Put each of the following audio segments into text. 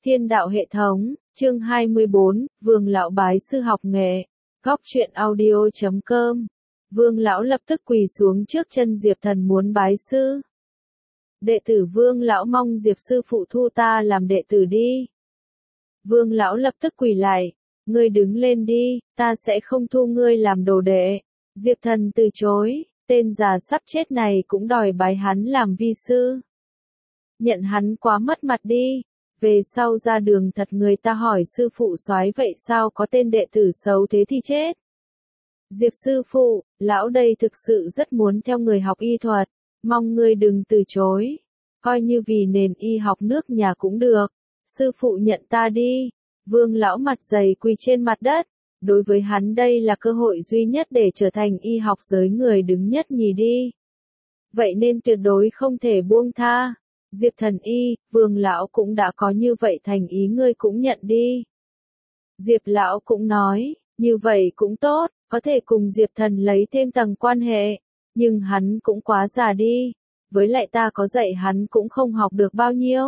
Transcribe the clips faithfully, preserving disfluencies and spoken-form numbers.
Thiên đạo hệ thống, chương hai mươi bốn, Vương lão bái sư học nghệ. Góc truyện audio chấm com. Vương lão lập tức quỳ xuống trước chân Diệp Thần muốn bái sư. Đệ tử Vương lão mong Diệp sư phụ thu ta làm đệ tử đi. Vương lão lập tức quỳ lại, ngươi đứng lên đi, ta sẽ không thu ngươi làm đồ đệ. Diệp Thần từ chối, tên già sắp chết này cũng đòi bái hắn làm vi sư. Nhận hắn quá mất mặt đi. Về sau ra đường thật người ta hỏi sư phụ soái vậy sao có tên đệ tử xấu thế thì chết. Diệp sư phụ, lão đây thực sự rất muốn theo người học y thuật, mong ngươi đừng từ chối. Coi như vì nền y học nước nhà cũng được. Sư phụ nhận ta đi. Vương lão mặt dày quỳ trên mặt đất. Đối với hắn đây là cơ hội duy nhất để trở thành y học giới người đứng nhất nhì đi. Vậy nên tuyệt đối không thể buông tha. Diệp Thần y, Vương lão cũng đã có như vậy thành ý ngươi cũng nhận đi. Diệp lão cũng nói, như vậy cũng tốt, có thể cùng Diệp Thần lấy thêm tầng quan hệ, nhưng hắn cũng quá già đi, với lại ta có dạy hắn cũng không học được bao nhiêu.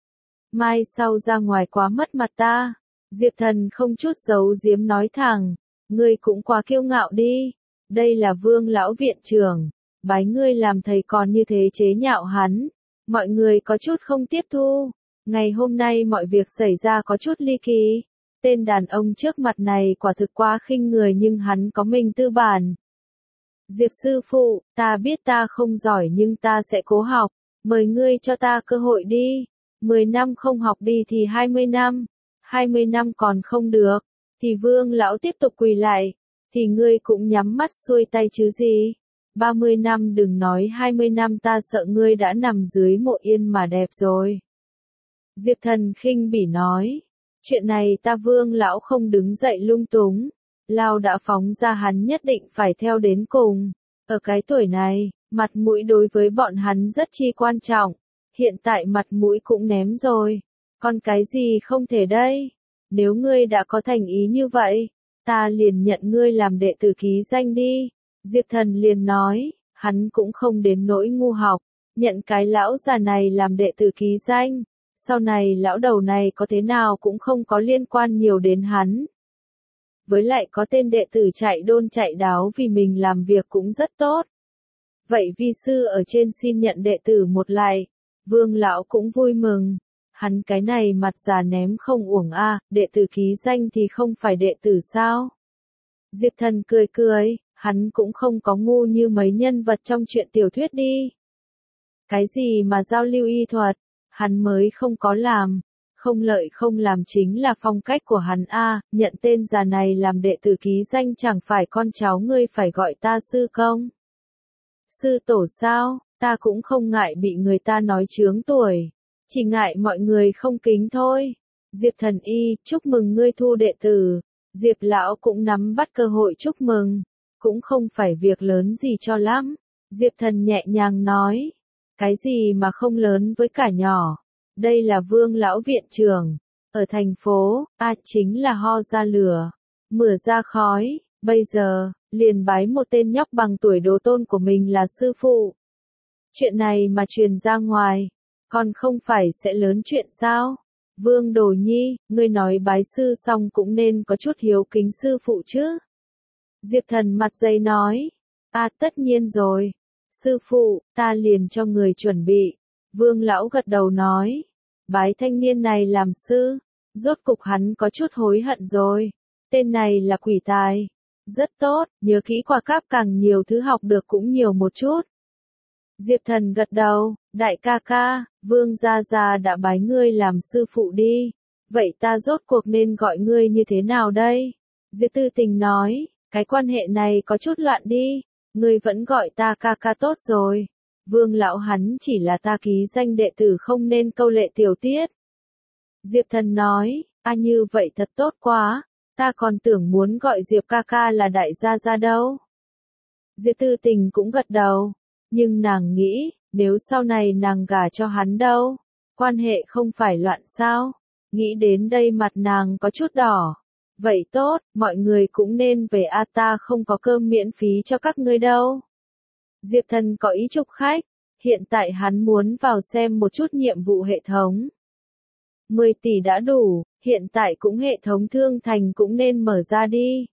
Mai sau ra ngoài quá mất mặt ta. Diệp Thần không chút giấu giếm nói thẳng, ngươi cũng quá kiêu ngạo đi, đây là Vương lão viện trưởng, bái ngươi làm thầy còn như thế chế nhạo hắn. Mọi người có chút không tiếp thu. Ngày hôm nay mọi việc xảy ra có chút ly kỳ. Tên đàn ông trước mặt này quả thực quá khinh người nhưng hắn có mình tư bản. Diệp sư phụ, ta biết ta không giỏi nhưng ta sẽ cố học. Mời ngươi cho ta cơ hội đi. Mười năm không học đi thì hai mươi năm. Hai mươi năm còn không được. Thì Vương lão tiếp tục quỳ lại. Thì ngươi cũng nhắm mắt xuôi tay chứ gì. Ba mươi năm đừng nói hai mươi năm ta sợ ngươi đã nằm dưới mộ yên mà đẹp rồi. Diệp Thần khinh bỉ nói. Chuyện này ta Vương lão không đứng dậy lung túng. Lao đã phóng ra hắn nhất định phải theo đến cùng. Ở cái tuổi này, mặt mũi đối với bọn hắn rất chi quan trọng. Hiện tại mặt mũi cũng ném rồi. Còn cái gì không thể đây? Nếu ngươi đã có thành ý như vậy, ta liền nhận ngươi làm đệ tử ký danh đi. Diệp Thần liền nói, hắn cũng không đến nỗi ngu học, nhận cái lão già này làm đệ tử ký danh, sau này lão đầu này có thế nào cũng không có liên quan nhiều đến hắn. Với lại có tên đệ tử chạy đôn chạy đáo vì mình làm việc cũng rất tốt. Vậy vi sư ở trên xin nhận đệ tử một lại, Vương lão cũng vui mừng, hắn cái này mặt già ném không uổng a, à, đệ tử ký danh thì không phải đệ tử sao? Diệp Thần cười cười. Hắn cũng không có ngu như mấy nhân vật trong truyện tiểu thuyết đi. Cái gì mà giao lưu y thuật, hắn mới không có làm. Không lợi không làm chính là phong cách của hắn a, à, nhận tên già này làm đệ tử ký danh chẳng phải con cháu ngươi phải gọi ta sư công. Sư tổ sao, ta cũng không ngại bị người ta nói chướng tuổi. Chỉ ngại mọi người không kính thôi. Diệp Thần y, chúc mừng ngươi thu đệ tử. Diệp lão cũng nắm bắt cơ hội chúc mừng. Cũng không phải việc lớn gì cho lắm. Diệp Thần nhẹ nhàng nói. Cái gì mà không lớn với cả nhỏ. Đây là Vương lão viện trưởng. Ở thành phố, a chính là ho ra lửa. Mửa ra khói. Bây giờ, liền bái một tên nhóc bằng tuổi đồ tôn của mình là sư phụ. Chuyện này mà truyền ra ngoài. Còn không phải sẽ lớn chuyện sao? Vương Đồ Nhi, ngươi nói bái sư xong cũng nên có chút hiếu kính sư phụ chứ. Diệp Thần mặt dày nói, à tất nhiên rồi, sư phụ, ta liền cho người chuẩn bị. Vương lão gật đầu nói, bái thanh niên này làm sư, rốt cục hắn có chút hối hận rồi, tên này là quỷ tài, rất tốt, nhớ kỹ qua cáp càng nhiều thứ học được cũng nhiều một chút. Diệp Thần gật đầu, đại ca ca, Vương gia gia đã bái ngươi làm sư phụ đi, vậy ta rốt cuộc nên gọi ngươi như thế nào đây? Diệp Tư Tình nói. Cái quan hệ này có chút loạn đi, ngươi vẫn gọi ta ca ca tốt rồi. Vương lão hắn chỉ là ta ký danh đệ tử không nên câu lệ tiểu tiết. Diệp Thần nói, a như vậy thật tốt quá, ta còn tưởng muốn gọi Diệp ca ca là đại gia gia đâu. Diệp Tư Tình cũng gật đầu, nhưng nàng nghĩ, nếu sau này nàng gả cho hắn đâu, quan hệ không phải loạn sao, nghĩ đến đây mặt nàng có chút đỏ. Vậy tốt, mọi người cũng nên về a ta không có cơm miễn phí cho các ngươi đâu. Diệp Thần có ý chụp khách, hiện tại hắn muốn vào xem một chút nhiệm vụ hệ thống. mười tỷ đã đủ, hiện tại cũng hệ thống thương thành cũng nên mở ra đi.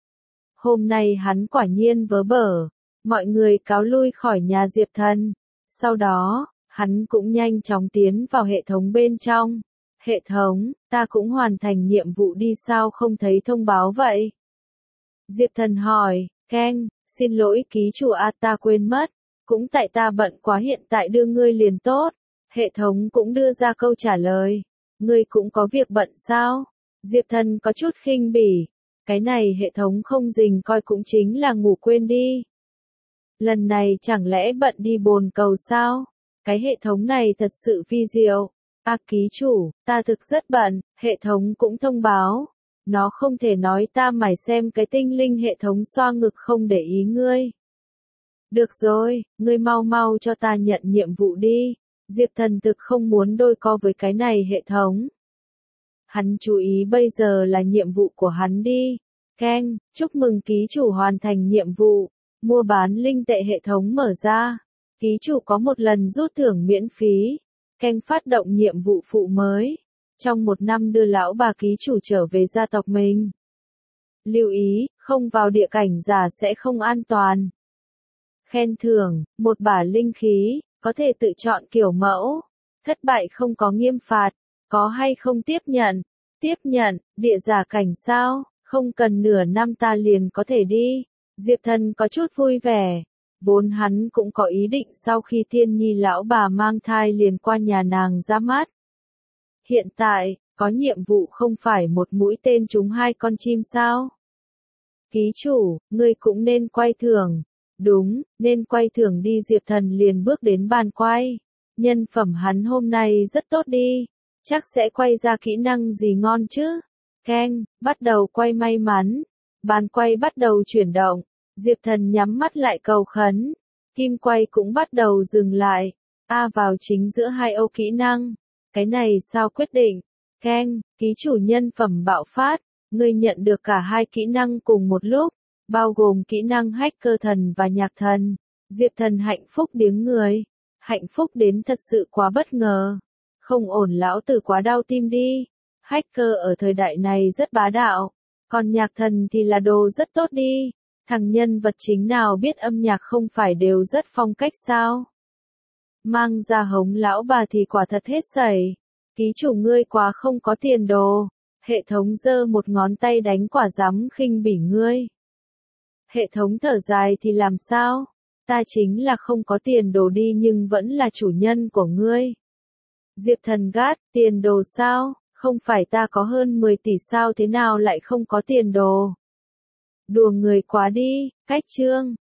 Hôm nay hắn quả nhiên vớ bở, mọi người cáo lui khỏi nhà Diệp Thần. Sau đó, hắn cũng nhanh chóng tiến vào hệ thống bên trong. Hệ thống, ta cũng hoàn thành nhiệm vụ đi sao không thấy thông báo vậy? Diệp Thần hỏi, Keng, xin lỗi ký chủ a ta quên mất, cũng tại ta bận quá hiện tại đưa ngươi liền tốt. Hệ thống cũng đưa ra câu trả lời, ngươi cũng có việc bận sao? Diệp Thần có chút khinh bỉ, cái này hệ thống không dình coi cũng chính là ngủ quên đi. Lần này chẳng lẽ bận đi bồn cầu sao? Cái hệ thống này thật sự vi diệu. A ký chủ, ta thực rất bận, hệ thống cũng thông báo. Nó không thể nói ta mải xem cái tinh linh hệ thống xoa ngực không để ý ngươi. Được rồi, ngươi mau mau cho ta nhận nhiệm vụ đi. Diệp Thần thực không muốn đôi co với cái này hệ thống. Hắn chú ý bây giờ là nhiệm vụ của hắn đi. Keng, chúc mừng ký chủ hoàn thành nhiệm vụ. Mua bán linh tệ hệ thống mở ra. Ký chủ có một lần rút thưởng miễn phí. Keng phát động nhiệm vụ phụ mới. Trong một năm đưa lão bà ký chủ trở về gia tộc mình. Lưu ý, không vào địa cảnh giả sẽ không an toàn. Khen thưởng, một bả linh khí, có thể tự chọn kiểu mẫu. Thất bại không có nghiêm phạt, có hay không tiếp nhận? Tiếp nhận, địa giả cảnh sao, không cần nửa năm ta liền có thể đi. Diệp Thần có chút vui vẻ. Vốn hắn cũng có ý định sau khi Thiên Nhi lão bà mang thai liền qua nhà nàng ra mắt. Hiện tại, có nhiệm vụ không phải một mũi tên trúng hai con chim sao? Ký chủ, ngươi cũng nên quay thưởng. Đúng, nên quay thưởng đi. Diệp Thần liền bước đến bàn quay. Nhân phẩm hắn hôm nay rất tốt đi. Chắc sẽ quay ra kỹ năng gì ngon chứ? Keng, bắt đầu quay may mắn. Bàn quay bắt đầu chuyển động. Diệp Thần nhắm mắt lại cầu khấn. Kim quay cũng bắt đầu dừng lại. A vào chính giữa hai ô kỹ năng. Cái này sao quyết định? Keng, ký chủ nhân phẩm bạo phát. Ngươi nhận được cả hai kỹ năng cùng một lúc. Bao gồm kỹ năng hacker thần và nhạc thần. Diệp Thần hạnh phúc điếng người. Hạnh phúc đến thật sự quá bất ngờ. Không ổn lão tử quá đau tim đi. Hacker ở thời đại này rất bá đạo. Còn nhạc thần thì là đồ rất tốt đi. Thằng nhân vật chính nào biết âm nhạc không phải đều rất phong cách sao? Mang ra hống lão bà thì quả thật hết sẩy. Ký chủ ngươi quá không có tiền đồ. Hệ thống giơ một ngón tay đánh quả dám khinh bỉ ngươi. Hệ thống thở dài thì làm sao? Ta chính là không có tiền đồ đi nhưng vẫn là chủ nhân của ngươi. Diệp Thần gắt, tiền đồ sao? Không phải ta có hơn mười tỷ sao thế nào lại không có tiền đồ? Đùa người quá đi, cách chương.